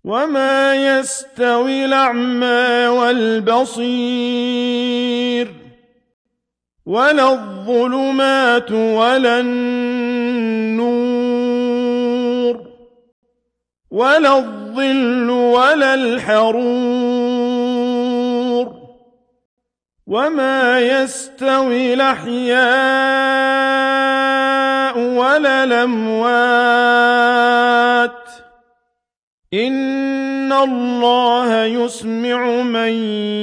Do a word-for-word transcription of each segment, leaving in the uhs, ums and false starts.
وما يستوي الأعمى والبصير ولا الظلمات ولا النور ولا الظل ولا الحرور وما يستوي الأحياء ولا الأموات إن الله يسمع من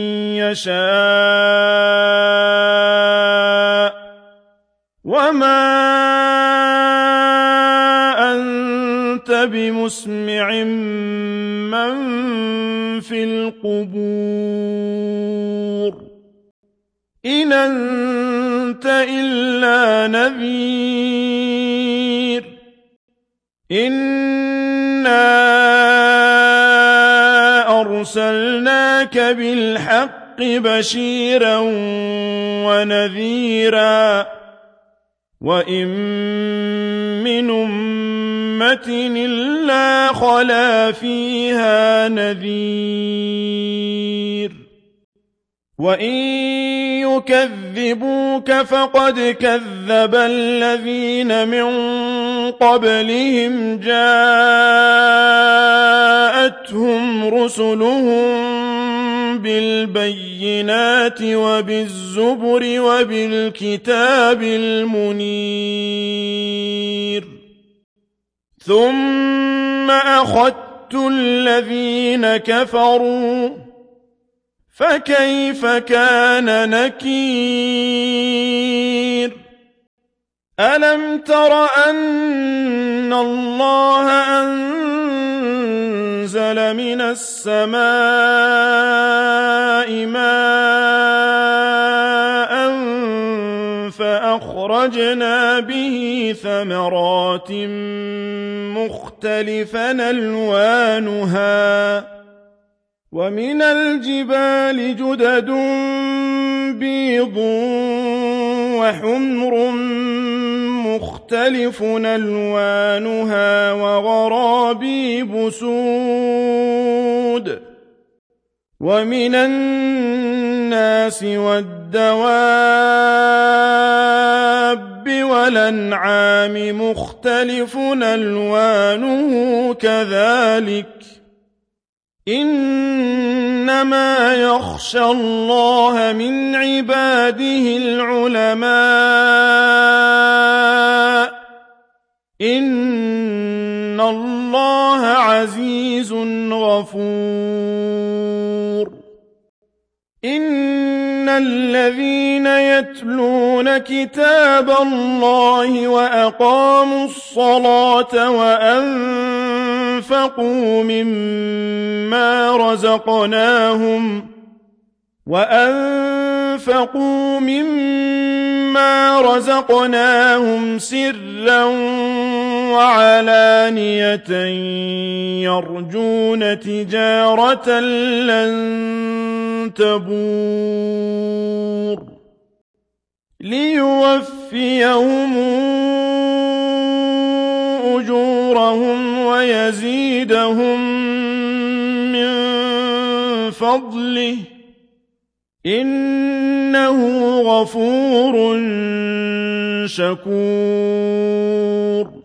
يشاء وما أنت بمسمع من في القبور إن أنت إلا نذير إنا أرسلناك بالحق بشيرا ونذيرا وإن من أمة إلا خلا فيها نذير وإن يكذبوك فقد كذب الذين من قبلهم جاءتهم رسلهم بالبينات وبالزبر وبالكتاب المنير ثم أخذت الذين كفروا فكيف كان نكير ألم تر أن الله أنزل من السماء ماء فأخرجنا به ثمرات مختلفا ألوانها ومن الجبال جدد بيض وحمر مختلف ألوانها وغرابيب سود ومن الناس والدواب والأنعام مختلف ألوانه كذلك إنما يخشى الله من عباده العلماء إن الله عزيز غفور إن الذين يتلون كتاب الله وأقاموا الصلاة وأنفقوا مما رزقناهم وأنفقوا مما رزقناهم سرا وعلانية يرجون تجارة لن تبور ليوفيهم أجورهم ويزيدهم من فضله إنه غفور شكور